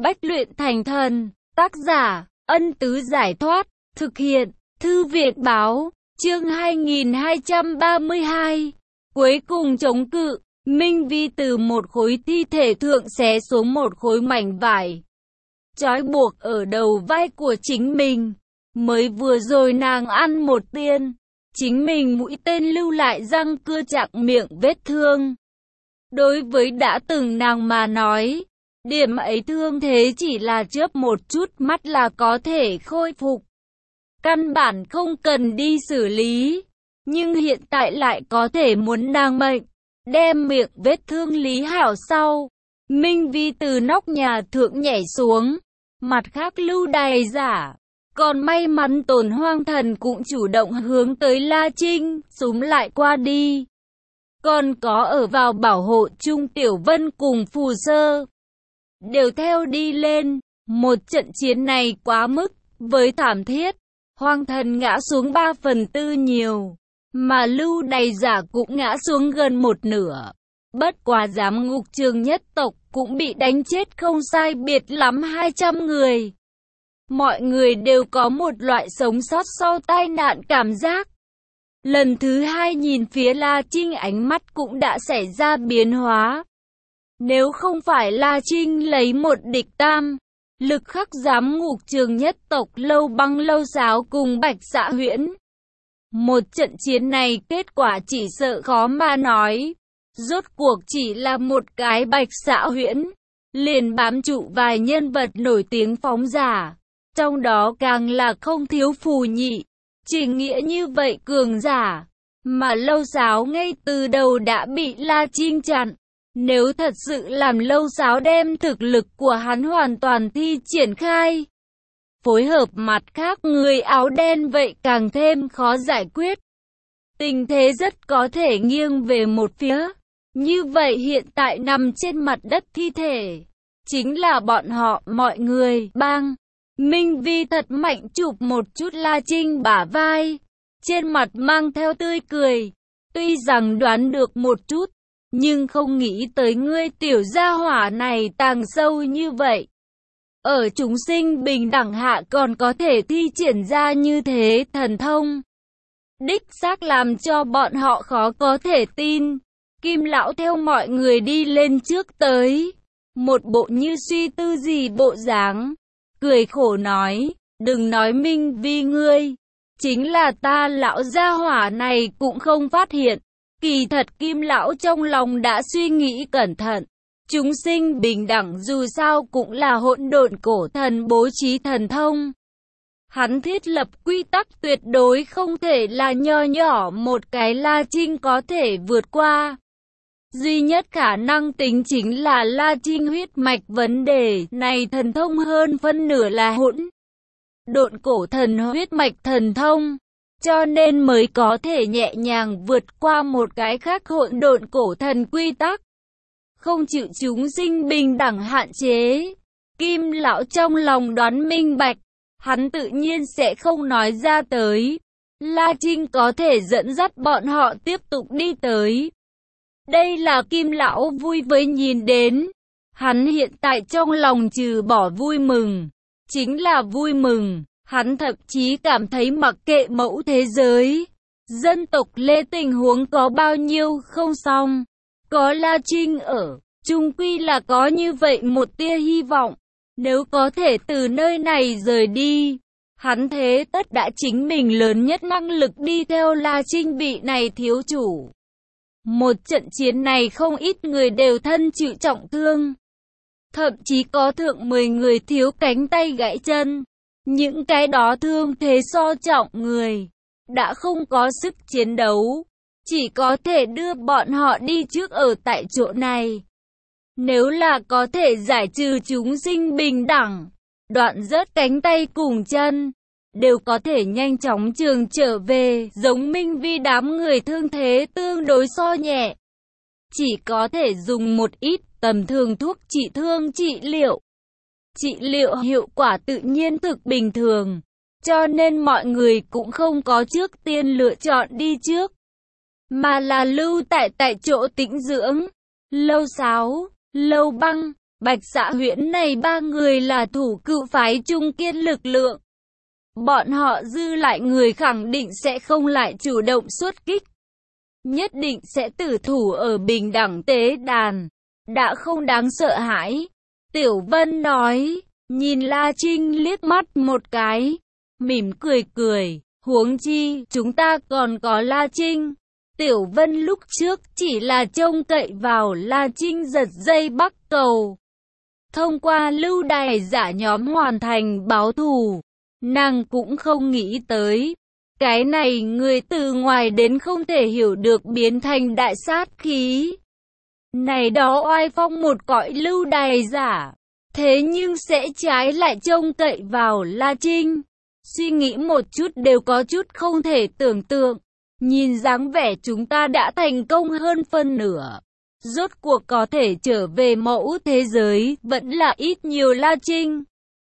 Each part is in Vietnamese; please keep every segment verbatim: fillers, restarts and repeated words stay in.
Bách luyện thành thần, tác giả, Ân Tứ Giải Thoát, thực hiện, Thư viện Báo, chương hai nghìn hai trăm ba mươi hai. Cuối cùng chống cự, Minh Vi từ một khối thi thể thượng xé xuống một khối mảnh vải, trói buộc ở đầu vai của chính mình. Mới vừa rồi nàng ăn một tiên, chính mình mũi tên lưu lại răng cưa chặt miệng vết thương. Đối với đã từng nàng mà nói, điểm ấy thương thế chỉ là chớp một chút mắt là có thể khôi phục, căn bản không cần đi xử lý. Nhưng hiện tại lại có thể muốn nàng mệnh, đem miệng vết thương lý hảo sau. Minh Vi từ nóc nhà thượng nhảy xuống, mặt khác lưu đày giả, còn may mắn Tồn Hoang Thần cũng chủ động hướng tới La Trinh, xúm lại qua đi. Còn có ở vào bảo hộ chung Tiểu Vân cùng Phù Sơ, đều theo đi lên. Một trận chiến này quá mức với thảm thiết, Hoang Thần ngã xuống ba phần tư nhiều, mà lưu đày giả cũng ngã xuống gần một nửa. Bất quá giám ngục Trường nhất tộc cũng bị đánh chết không sai biệt lắm hai trăm người. Mọi người đều có một loại sống sót sau tai nạn cảm giác. Lần thứ hai nhìn phía La Trinh, ánh mắt cũng đã xảy ra biến hóa. Nếu không phải La Trinh lấy một địch tam, lực khắc giám ngục Trường nhất tộc Lâu Băng Lâu Sáo cùng Bạch Dạ Huyễn, một trận chiến này kết quả chỉ sợ khó mà nói. Rốt cuộc chỉ là một cái Bạch Dạ Huyễn, liền bám trụ vài nhân vật nổi tiếng phóng giả, trong đó càng là không thiếu Phù Nhị, Trình Nghĩa như vậy cường giả, mà Lâu Sáo ngay từ đầu đã bị La Trinh chặn. Nếu thật sự làm Lâu Sáo đem thực lực của hắn hoàn toàn thi triển khai, phối hợp mặt khác người áo đen vậy càng thêm khó giải quyết. Tình thế rất có thể nghiêng về một phía. Như vậy hiện tại nằm trên mặt đất thi thể, chính là bọn họ. Mọi người bang. Minh Vi thật mạnh chụp một chút La Trinh bả vai, trên mặt mang theo tươi cười. Tuy rằng đoán được một chút, nhưng không nghĩ tới ngươi tiểu gia hỏa này tàng sâu như vậy. Ở chúng sinh bình đẳng hạ còn có thể thi triển ra như thế thần thông, đích xác làm cho bọn họ khó có thể tin. Kim lão theo mọi người đi lên trước tới, một bộ như suy tư gì bộ dáng, cười khổ nói, đừng nói Minh Vi ngươi, chính là ta lão gia hỏa này cũng không phát hiện. Kỳ thật Kim lão trong lòng đã suy nghĩ cẩn thận, chúng sinh bình đẳng dù sao cũng là hỗn độn cổ thần bố trí thần thông. Hắn thiết lập quy tắc tuyệt đối không thể là nho nhỏ một cái La Trinh có thể vượt qua. Duy nhất khả năng tính chính là La Trinh huyết mạch vấn đề này thần thông hơn phân nửa là hỗn độn cổ thần huyết mạch thần thông, cho nên mới có thể nhẹ nhàng vượt qua một cái khác hỗn độn cổ thần quy tắc, không chịu chúng sinh bình đẳng hạn chế. Kim lão trong lòng đoán minh bạch, hắn tự nhiên sẽ không nói ra tới. La Trinh có thể dẫn dắt bọn họ tiếp tục đi tới, đây là Kim lão vui với nhìn đến. Hắn hiện tại trong lòng trừ bỏ vui mừng, chính là vui mừng. Hắn thậm chí cảm thấy mặc kệ mẫu thế giới, dân tộc Lê tình huống có bao nhiêu không xong, có La Trinh ở, chung quy là có như vậy một tia hy vọng. Nếu có thể từ nơi này rời đi, hắn thế tất đã chính mình lớn nhất năng lực đi theo La Trinh vị này thiếu chủ. Một trận chiến này không ít người đều thân chịu trọng thương, thậm chí có thượng mười người thiếu cánh tay gãy chân. Những cái đó thương thế so trọng người, đã không có sức chiến đấu, chỉ có thể đưa bọn họ đi trước ở tại chỗ này. Nếu là có thể giải trừ chúng sinh bình đẳng, đoạn rớt cánh tay cùng chân, đều có thể nhanh chóng trường trở về. Giống Minh Vi đám người thương thế tương đối so nhẹ, chỉ có thể dùng một ít tầm thường thuốc trị thương trị liệu. Trị liệu hiệu quả tự nhiên thực bình thường, cho nên mọi người cũng không có trước tiên lựa chọn đi trước, mà là lưu tại tại chỗ tĩnh dưỡng. Lâu Sáo, Lâu Băng, Bạch Dạ Huyễn này ba người là thủ cựu phái trung kiên lực lượng. Bọn họ dư lại người khẳng định sẽ không lại chủ động xuất kích. Nhất định sẽ tử thủ ở bình đẳng tế đàn. Đã không đáng sợ hãi. Tiểu Vân nói, nhìn La Trinh liếc mắt một cái, mỉm cười cười, huống chi, chúng ta còn có La Trinh. Tiểu Vân lúc trước chỉ là trông cậy vào La Trinh giật dây bắc cầu. Thông qua lưu đày giả nhóm hoàn thành báo thù, nàng cũng không nghĩ tới. Cái này người từ ngoài đến không thể hiểu được biến thành đại sát khí. Này đó oai phong một cõi lưu đày giả. Thế nhưng sẽ trái lại trông cậy vào La Trinh. Suy nghĩ một chút đều có chút không thể tưởng tượng. Nhìn dáng vẻ chúng ta đã thành công hơn phân nửa. Rốt cuộc có thể trở về mẫu thế giới, vẫn là ít nhiều La Trinh.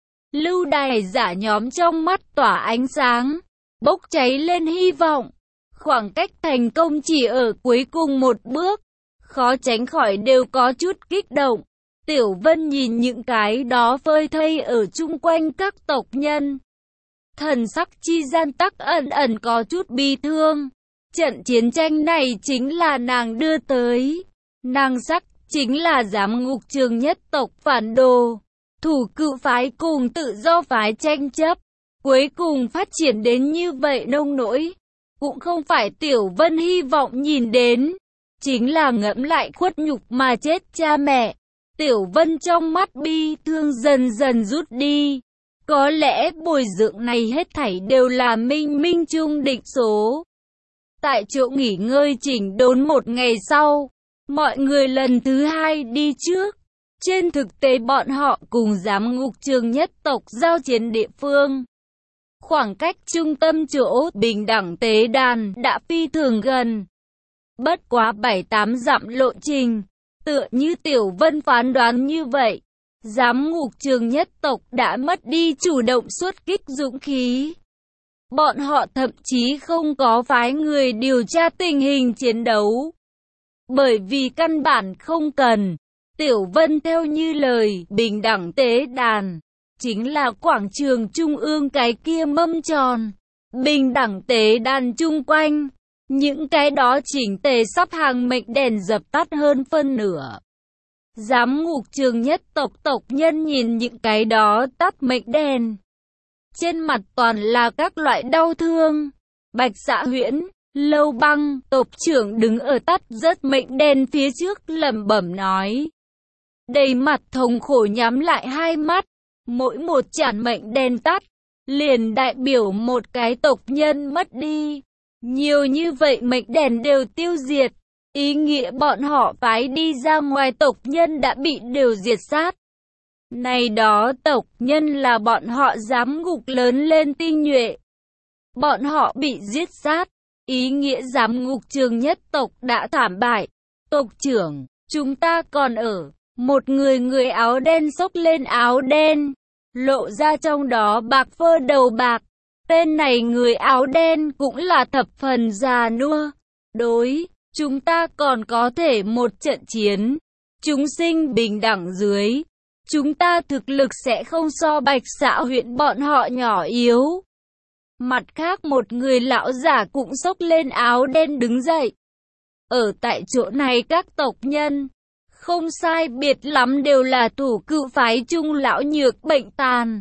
Lưu đày giả nhóm trong mắt tỏa ánh sáng, bốc cháy lên hy vọng. Khoảng cách thành công chỉ ở cuối cùng một bước, khó tránh khỏi đều có chút kích động. Tiểu Vân nhìn những cái đó phơi thây ở chung quanh các tộc nhân. Thần sắc chi gian tắc ẩn ẩn có chút bi thương. Trận chiến tranh này chính là nàng đưa tới. Nàng sắc chính là giám ngục trường nhất tộc phản đồ. Thủ cựu phái cùng tự do phái tranh chấp. Cuối cùng phát triển đến như vậy nông nỗi. Cũng không phải Tiểu Vân hy vọng nhìn đến. Chính là ngẫm lại khuất nhục mà chết cha mẹ. Tiểu Vân trong mắt bi thương dần dần rút đi. Có lẽ bồi dưỡng này hết thảy đều là minh minh chung định số. Tại chỗ nghỉ ngơi chỉnh đốn một ngày sau, mọi người lần thứ hai đi trước. Trên thực tế bọn họ cùng giám ngục trường nhất tộc giao chiến địa phương. Khoảng cách trung tâm chỗ bình đẳng tế đàn đã phi thường gần. Bất quá bảy tám dặm lộ trình. Tựa như Tiểu Vân phán đoán như vậy, giám ngục trường nhất tộc đã mất đi chủ động xuất kích dũng khí. Bọn họ thậm chí không có phái người điều tra tình hình chiến đấu. Bởi vì căn bản không cần. Tiểu Vân theo như lời bình đẳng tế đàn, chính là quảng trường trung ương cái kia mâm tròn. Bình đẳng tế đàn chung quanh. Những cái đó chỉnh tề sắp hàng mệnh đèn dập tắt hơn phân nửa. Giám ngục trường nhất tộc tộc nhân nhìn những cái đó tắt mệnh đèn. Trên mặt toàn là các loại đau thương. Bạch Dạ Huyễn, Lâu Băng, tộc trưởng đứng ở tắt rất mệnh đèn phía trước lẩm bẩm nói. Đầy mặt thống khổ nhắm lại hai mắt. Mỗi một chản mệnh đèn tắt, liền đại biểu một cái tộc nhân mất đi. Nhiều như vậy mệnh đèn đều tiêu diệt, ý nghĩa bọn họ phái đi ra ngoài tộc nhân đã bị đều diệt sát. Này đó tộc nhân là bọn họ giám ngục lớn lên tinh nhuệ. Bọn họ bị giết sát, ý nghĩa giám ngục trường nhất tộc đã thảm bại. Tộc trưởng, chúng ta còn ở. Một người người áo đen xốc lên áo đen, lộ ra trong đó bạc phơ đầu bạc. Tên này người áo đen cũng là thập phần già nua. Đối, chúng ta còn có thể một trận chiến. Chúng sinh bình đẳng dưới. Chúng ta thực lực sẽ không so Bạch Dạ Huyễn bọn họ nhỏ yếu. Mặt khác một người lão giả cũng xốc lên áo đen đứng dậy. Ở tại chỗ này các tộc nhân, không sai biệt lắm đều là thủ cựu phái trung lão nhược bệnh tàn.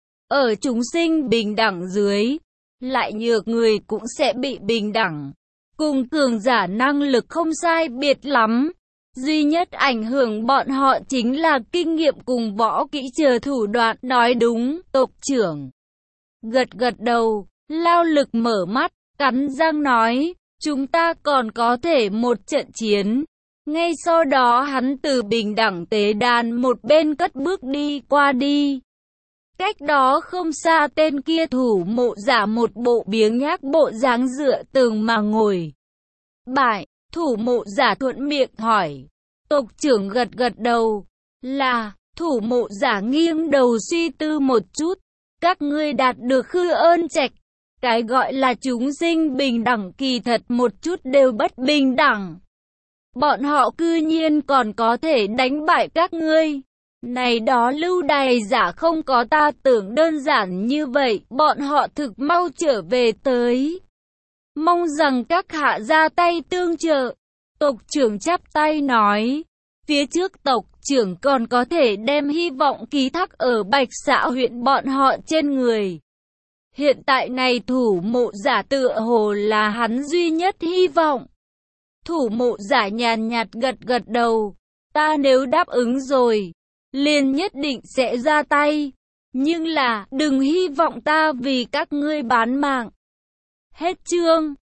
Ở chúng sinh bình đẳng dưới, lại nhược người cũng sẽ bị bình đẳng. Cùng cường giả năng lực không sai biệt lắm. Duy nhất ảnh hưởng bọn họ chính là kinh nghiệm cùng võ kỹ chờ thủ đoạn. Nói đúng, tộc trưởng. Gật gật đầu, Lao Lực mở mắt, cắn răng nói, chúng ta còn có thể một trận chiến. Ngay sau đó hắn từ bình đẳng tế đàn một bên cất bước đi qua đi. Cách đó không xa tên kia thủ mộ giả một bộ biếng nhác bộ dáng dựa tường mà ngồi. Bại, thủ mộ giả thuận miệng hỏi. Tộc trưởng gật gật đầu. Là, thủ mộ giả nghiêng đầu suy tư một chút. Các ngươi đạt được khư ơn trạch. Cái gọi là chúng sinh bình đẳng kỳ thật một chút đều bất bình đẳng. Bọn họ cư nhiên còn có thể đánh bại các ngươi. Này đó lưu đày giả không có ta tưởng đơn giản như vậy, bọn họ thực mau trở về tới. Mong rằng các hạ ra tay tương trợ. Tộc trưởng chắp tay nói, phía trước tộc trưởng còn có thể đem hy vọng ký thác ở Bạch Xạ huyện bọn họ trên người. Hiện tại này thủ mộ giả tựa hồ là hắn duy nhất hy vọng. Thủ mộ giả nhàn nhạt gật gật đầu, ta nếu đáp ứng rồi, liền nhất định sẽ ra tay. Nhưng là, đừng hy vọng ta vì các ngươi bán mạng. Hết chương.